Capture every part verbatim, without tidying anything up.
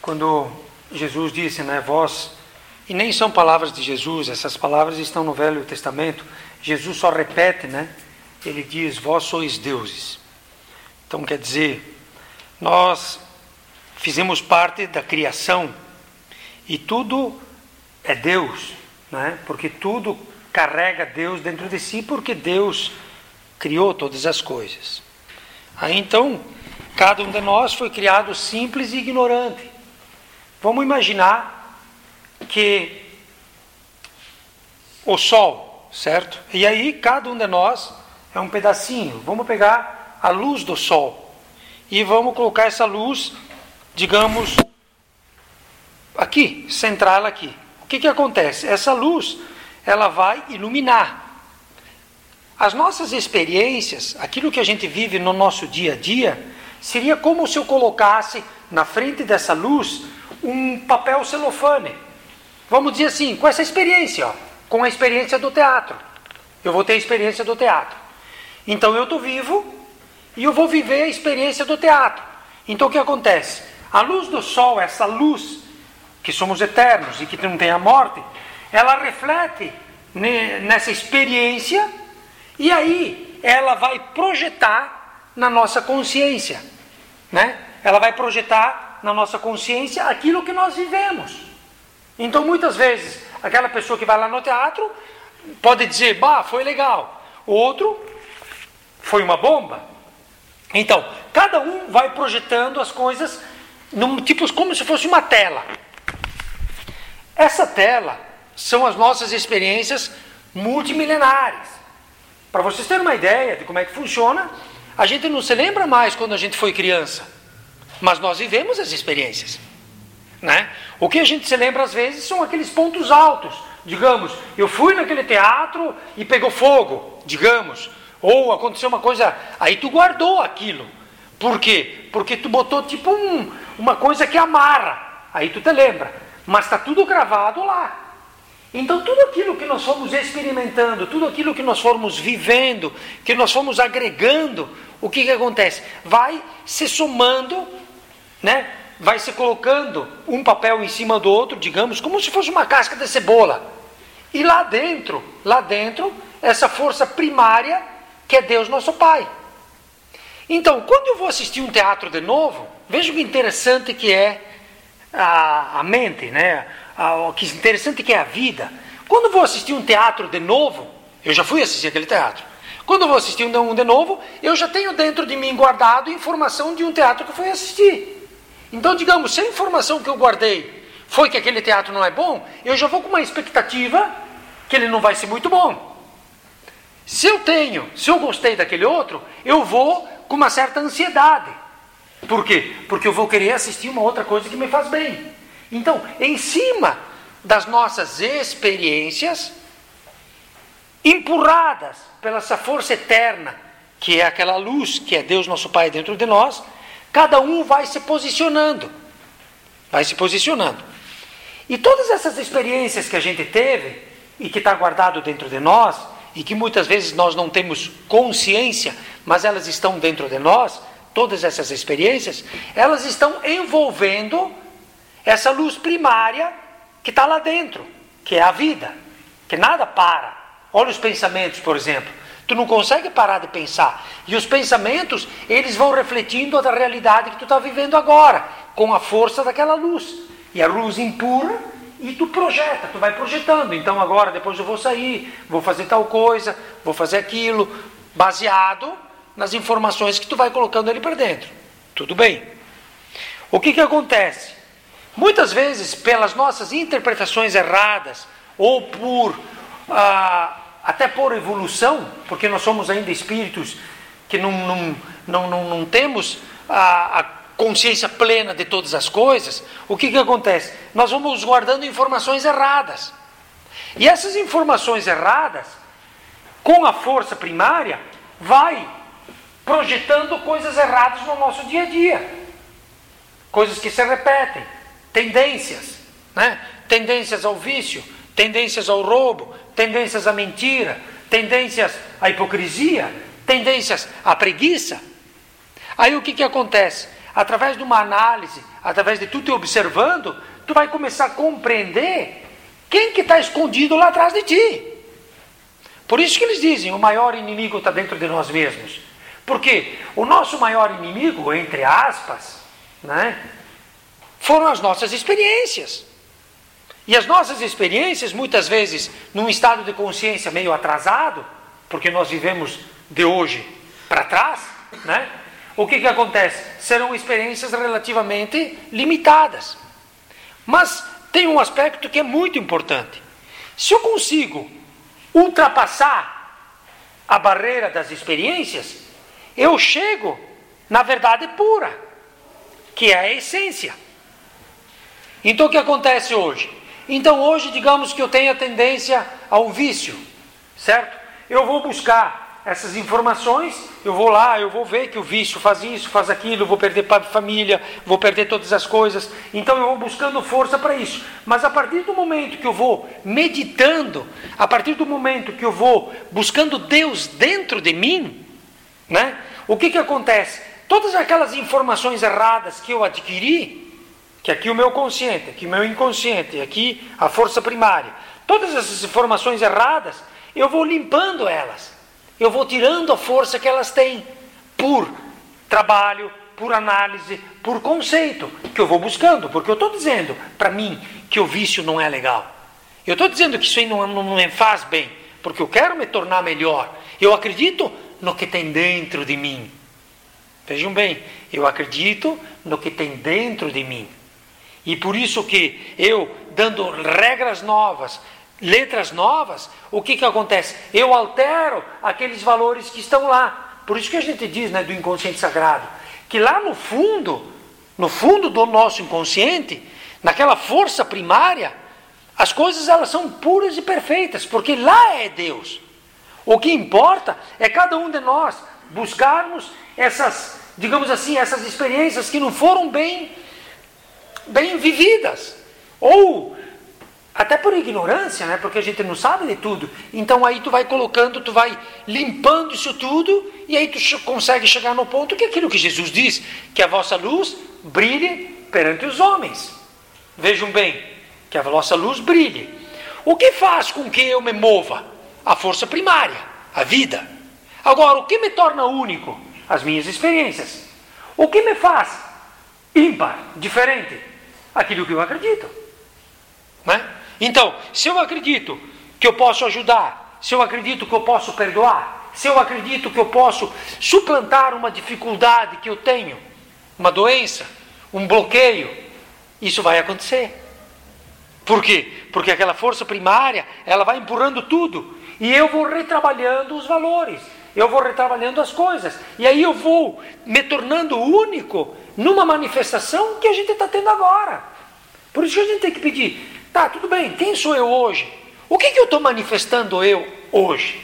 quando Jesus disse, né, vós, e nem são palavras de Jesus, essas palavras estão no Velho Testamento, Jesus só repete, né, ele diz, vós sois deuses. Então quer dizer, nós fizemos parte da criação e tudo é Deus, né, porque tudo carrega Deus dentro de si, porque Deus criou todas as coisas. Aí então, cada um de nós foi criado simples e ignorante. Vamos imaginar que o sol, certo? E aí cada um de nós é um pedacinho. Vamos pegar a luz do sol e vamos colocar essa luz, digamos, aqui, central aqui. O que que acontece? Essa luz, ela vai iluminar. As nossas experiências, aquilo que a gente vive no nosso dia a dia, seria como se eu colocasse na frente dessa luz um papel celofane. Vamos dizer assim, com essa experiência, ó, com a experiência do teatro. Eu vou ter a experiência do teatro. Então eu estou vivo e eu vou viver a experiência do teatro. Então o que acontece? A luz do sol, essa luz, que somos eternos e que não tem a morte, ela reflete nessa experiência e aí ela vai projetar na nossa consciência, né? Ela vai projetar na nossa consciência aquilo que nós vivemos. Então muitas vezes aquela pessoa que vai lá no teatro pode dizer, bah, foi legal. O outro foi uma bomba. Então, cada um vai projetando as coisas num, tipo, como se fosse uma tela. Essa tela são as nossas experiências multimilenares. Para vocês terem uma ideia de como é que funciona, a gente não se lembra mais quando a gente foi criança, mas nós vivemos as experiências, né? O que a gente se lembra às vezes são aqueles pontos altos, digamos, eu fui naquele teatro e pegou fogo, digamos, ou aconteceu uma coisa, aí tu guardou aquilo. Por quê? Porque tu botou tipo um, uma coisa que amarra, aí tu te lembra, mas está tudo gravado lá. Então tudo aquilo que nós fomos experimentando, tudo aquilo que nós fomos vivendo, que nós fomos agregando, o que que acontece? Vai se somando, né? Vai se colocando um papel em cima do outro, digamos, como se fosse uma casca de cebola. E lá dentro, lá dentro, essa força primária que é Deus nosso Pai. Então, quando eu vou assistir um teatro de novo, veja que interessante que é a, a mente, né? O que interessante que é a vida. Quando eu vou assistir um teatro de novo, eu já fui assistir aquele teatro. Quando eu vou assistir um de novo, eu já tenho dentro de mim guardado informação de um teatro que eu fui assistir. Então, digamos, se a informação que eu guardei foi que aquele teatro não é bom, eu já vou com uma expectativa que ele não vai ser muito bom. Se eu tenho, se eu gostei daquele outro, eu vou com uma certa ansiedade. Por quê? Porque eu vou querer assistir uma outra coisa que me faz bem. Então, em cima das nossas experiências, empurradas pela essa força eterna, que é aquela luz, que é Deus nosso Pai dentro de nós, cada um vai se posicionando. Vai se posicionando. E todas essas experiências que a gente teve, e que está guardado dentro de nós, e que muitas vezes nós não temos consciência, mas elas estão dentro de nós, todas essas experiências, elas estão envolvendo essa luz primária que está lá dentro, que é a vida, que nada para. Olha os pensamentos, por exemplo. Tu não consegue parar de pensar. E os pensamentos, eles vão refletindo a realidade que tu está vivendo agora, com a força daquela luz. E a luz empurra e tu projeta, tu vai projetando. Então agora, depois eu vou sair, vou fazer tal coisa, vou fazer aquilo, baseado nas informações que tu vai colocando ali para dentro. Tudo bem. O que que acontece? Muitas vezes, pelas nossas interpretações erradas, ou por ah, até por evolução, porque nós somos ainda espíritos que não, não, não, não, não temos a, a consciência plena de todas as coisas, o que que acontece? Nós vamos guardando informações erradas. E essas informações erradas, com a força primária, vai projetando coisas erradas no nosso dia a dia. Coisas que se repetem. Tendências, né? Tendências ao vício, tendências ao roubo, tendências à mentira, tendências à hipocrisia, tendências à preguiça. Aí o que que acontece? Através de uma análise, através de tu te observando, tu vai começar a compreender quem que está escondido lá atrás de ti. Por isso que eles dizem, o maior inimigo está dentro de nós mesmos. Porque o nosso maior inimigo, entre aspas, né, foram as nossas experiências. E as nossas experiências, muitas vezes, num estado de consciência meio atrasado, porque nós vivemos de hoje para trás, né? O que que acontece? Serão experiências relativamente limitadas. Mas tem um aspecto que é muito importante. Se eu consigo ultrapassar a barreira das experiências, eu chego na verdade pura, que é a essência. Então o que acontece hoje? Então hoje, digamos que eu tenho a tendência ao vício, certo? Eu vou buscar essas informações, eu vou lá, eu vou ver que o vício faz isso, faz aquilo, eu vou perder família, vou perder todas as coisas. Então eu vou buscando força para isso. Mas a partir do momento que eu vou meditando, a partir do momento que eu vou buscando Deus dentro de mim, né? O que que acontece? Todas aquelas informações erradas que eu adquiri, que aqui o meu consciente, aqui o meu inconsciente, aqui a força primária, todas essas informações erradas, eu vou limpando elas. Eu vou tirando a força que elas têm, por trabalho, por análise, por conceito, que eu vou buscando, porque eu estou dizendo para mim que o vício não é legal. Eu estou dizendo que isso aí não, não me faz bem, porque eu quero me tornar melhor. Eu acredito no que tem dentro de mim. Vejam bem, eu acredito no que tem dentro de mim. E por isso que eu, dando regras novas, letras novas, o que que acontece? Eu altero aqueles valores que estão lá. Por isso que a gente diz, né, do inconsciente sagrado, que lá no fundo, no fundo do nosso inconsciente, naquela força primária, as coisas elas são puras e perfeitas, porque lá é Deus. O que importa é cada um de nós buscarmos essas, digamos assim, essas experiências que não foram bem, bem vividas, ou até por ignorância, né? Porque a gente não sabe de tudo. Então aí tu vai colocando, tu vai limpando isso tudo, e aí tu consegue chegar no ponto que é aquilo que Jesus diz, que a vossa luz brilhe perante os homens. Vejam bem, que a vossa luz brilhe. O que faz com que eu me mova? A força primária, a vida. Agora, o que me torna único? As minhas experiências. O que me faz ímpar, diferente? Aquilo que eu acredito. Né? Então, se eu acredito que eu posso ajudar, se eu acredito que eu posso perdoar, se eu acredito que eu posso suplantar uma dificuldade que eu tenho, uma doença, um bloqueio, isso vai acontecer. Por quê? Porque aquela força primária, ela vai empurrando tudo, e eu vou retrabalhando os valores, eu vou retrabalhando as coisas, e aí eu vou me tornando único numa manifestação que a gente está tendo agora. Por isso que a gente tem que pedir, tá, tudo bem, quem sou eu hoje? O que, que eu estou manifestando eu hoje?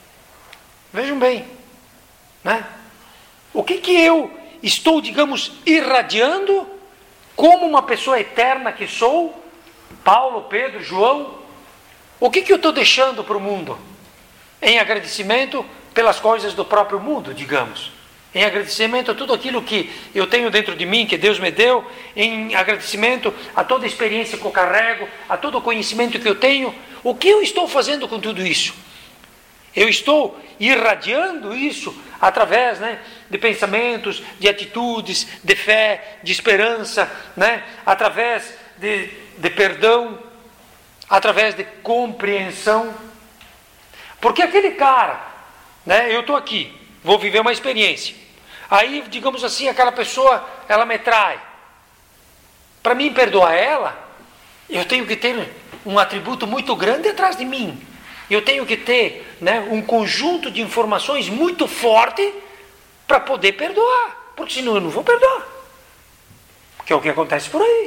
Vejam bem, né? O que, que eu estou, digamos, irradiando como uma pessoa eterna que sou? Paulo, Pedro, João? O que, que eu estou deixando para o mundo? Em agradecimento pelas coisas do próprio mundo, digamos. Em agradecimento a tudo aquilo que eu tenho dentro de mim, que Deus me deu. Em agradecimento a toda a experiência que eu carrego, a todo o conhecimento que eu tenho. O que eu estou fazendo com tudo isso? Eu estou irradiando isso através, né, de pensamentos, de atitudes, de fé, de esperança, né, através de, de perdão, através de compreensão. Porque aquele cara, né, eu estou aqui, vou viver uma experiência. Aí, digamos assim, aquela pessoa, ela me trai. Para mim perdoar ela, eu tenho que ter um atributo muito grande atrás de mim. Eu tenho que ter, né, um conjunto de informações muito forte para poder perdoar. Porque senão eu não vou perdoar. Que é o que acontece por aí.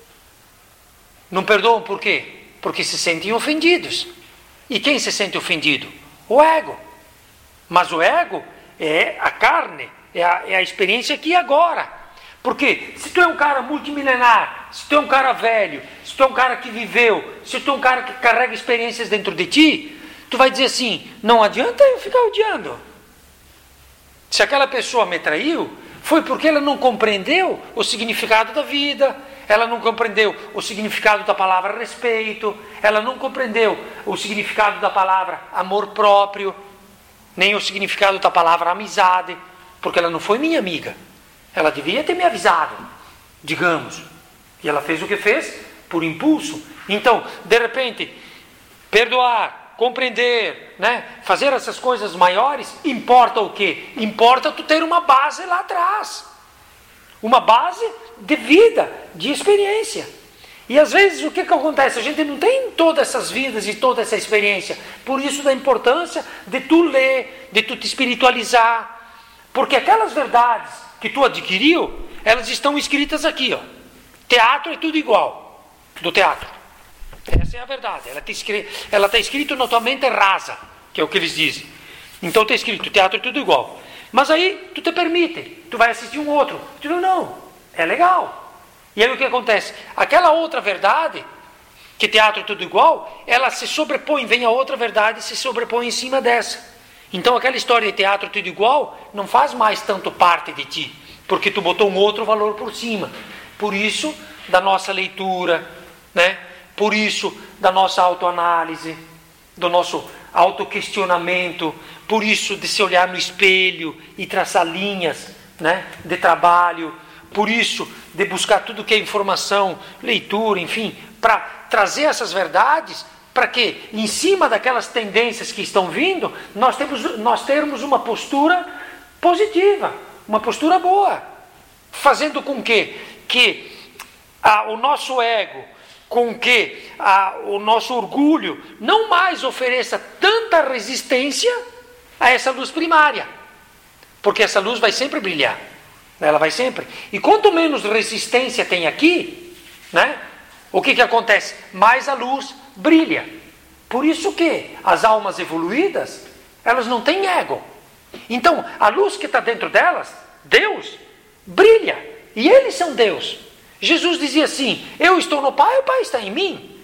Não perdoam por quê? Porque se sentem ofendidos. E quem se sente ofendido? O ego. Mas o ego é a carne, é a, é a experiência aqui e agora. Porque se tu é um cara multimilenar, se tu é um cara velho, se tu é um cara que viveu, se tu é um cara que carrega experiências dentro de ti, tu vai dizer assim, não adianta eu ficar odiando. Se aquela pessoa me traiu, Foi porque ela não compreendeu o significado da vida, ela não compreendeu o significado da palavra respeito, ela não compreendeu o significado da palavra amor próprio, nem o significado da palavra amizade, porque ela não foi minha amiga. Ela devia ter me avisado, digamos. E ela fez o que fez por impulso. Então, de repente, perdoar, compreender, né? Fazer essas coisas maiores, importa o quê? Importa tu ter uma base lá atrás. Uma base de vida, de experiência. E às vezes o que, que acontece? A gente não tem todas essas vidas e toda essa experiência. Por isso da importância de tu ler, de tu te espiritualizar. Porque aquelas verdades que tu adquiriu, elas estão escritas aqui, ó. Teatro é tudo igual do teatro. Essa é a verdade. Ela está escrito, ela está escrito na tua mente rasa, que é o que eles dizem. Então está escrito, teatro é tudo igual. Mas aí tu te permite, tu vai assistir um outro. Tu diz, não, é legal. E aí o que acontece? Aquela outra verdade, que teatro é tudo igual, ela se sobrepõe, vem a outra verdade e se sobrepõe em cima dessa. Então aquela história de teatro é tudo igual não faz mais tanto parte de ti, porque tu botou um outro valor por cima. Por isso, da nossa leitura, né? Por isso, da nossa autoanálise, do nosso autoquestionamento, por isso de se olhar no espelho e traçar linhas, né? De trabalho, por isso de buscar tudo que é informação, leitura, enfim, para trazer essas verdades, para que, em cima daquelas tendências que estão vindo, nós, temos, nós termos uma postura positiva, uma postura boa, fazendo com que, que ah, o nosso ego, com que ah, o nosso orgulho não mais ofereça tanta resistência a essa luz primária, porque essa luz vai sempre brilhar, ela vai sempre, e quanto menos resistência tem aqui, né, o que que acontece? Mais a luz brilha. Por isso que as almas evoluídas, elas não têm ego. Então, a luz que está dentro delas, Deus, brilha, e eles são Deus. Jesus dizia assim, eu estou no Pai, o Pai está em mim.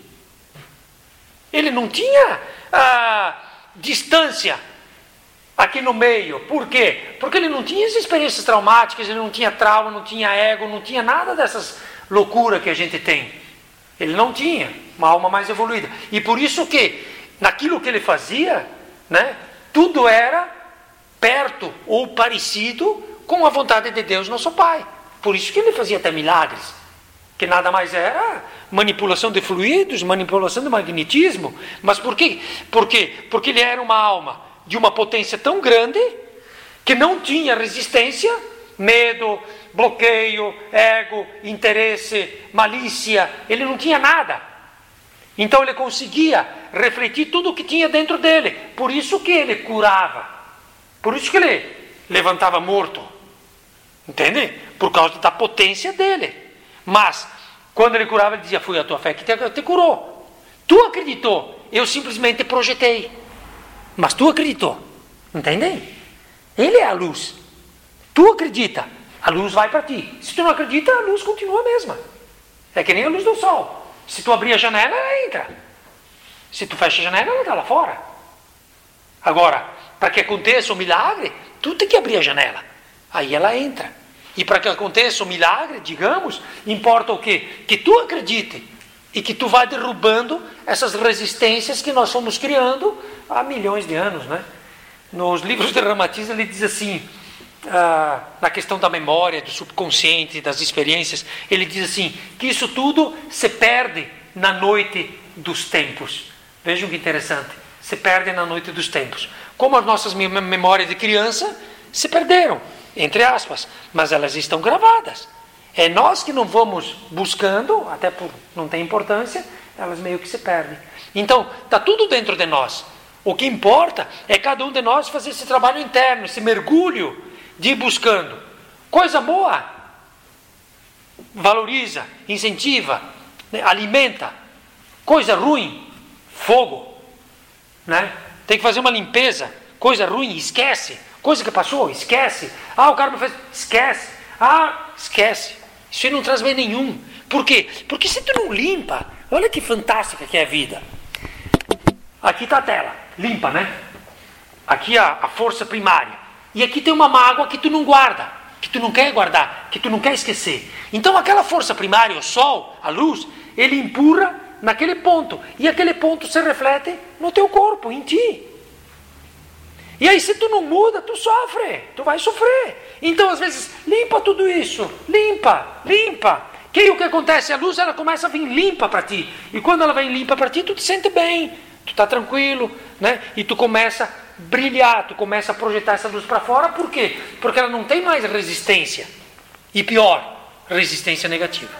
Ele não tinha ah, distância aqui no meio. Por quê? Porque ele não tinha as experiências traumáticas, ele não tinha trauma, não tinha ego, não tinha nada dessas loucuras que a gente tem. Ele não tinha uma alma mais evoluída. E por isso que, naquilo que ele fazia, né, tudo era perto ou parecido com a vontade de Deus, nosso Pai. Por isso que ele fazia até milagres. Que nada mais era manipulação de fluidos, manipulação de magnetismo. Mas por quê? Por quê? Porque ele era uma alma de uma potência tão grande que não tinha resistência, medo, bloqueio, ego, interesse, malícia. Ele não tinha nada. Então ele conseguia refletir tudo o que tinha dentro dele. Por isso que ele curava. Por isso que ele levantava morto. Entende? Por causa da potência dele. Mas, quando ele curava, ele dizia, foi a tua fé que te, te curou. Tu acreditou, eu simplesmente projetei. Mas tu acreditou. Entende? Ele é a luz. Tu acredita, a luz vai para ti. Se tu não acredita, a luz continua a mesma. É que nem a luz do sol. Se tu abrir a janela, ela entra. Se tu fecha a janela, ela está lá fora. Agora, para que aconteça o milagre, tu tem que abrir a janela. Aí ela entra. E para que aconteça o milagre, digamos, importa o quê? Que tu acredite e que tu vá derrubando essas resistências que nós fomos criando há milhões de anos, né? Nos livros de Ramatiz ele diz assim, ah, na questão da memória, do subconsciente, das experiências, ele diz assim, que isso tudo se perde na noite dos tempos. Vejam que interessante, se perde na noite dos tempos. Como as nossas memórias de criança se perderam, entre aspas, mas elas estão gravadas. É nós que não vamos buscando, até por não tem importância, elas meio que se perdem. Então, está tudo dentro de nós. O que importa é cada um de nós fazer esse trabalho interno, esse mergulho de ir buscando. Coisa boa, valoriza, incentiva, né, alimenta. Coisa ruim, fogo. Né? Tem que fazer uma limpeza. Coisa ruim, esquece. Coisa que passou, esquece. Ah, o cara me fez, esquece. Ah, esquece. Isso aí não traz bem nenhum. Por quê? Porque se tu não limpa, olha que fantástica que é a vida. Aqui está a tela, limpa, né? Aqui a, a força primária. E aqui tem uma mágoa que tu não guarda. que tu não quer guardar, que tu não quer esquecer. Então aquela força primária, o sol, a luz, ele empurra naquele ponto. E aquele ponto se reflete no teu corpo, em ti. E aí se tu não muda, tu sofre, tu vai sofrer. Então às vezes, limpa tudo isso, limpa, limpa. Que aí o que acontece? A luz ela começa a vir limpa para ti. E quando ela vem limpa para ti, tu te sente bem, tu está tranquilo, né? E tu começa a brilhar, tu começa a projetar essa luz para fora. Por quê? Porque ela não tem mais resistência. E pior, resistência negativa.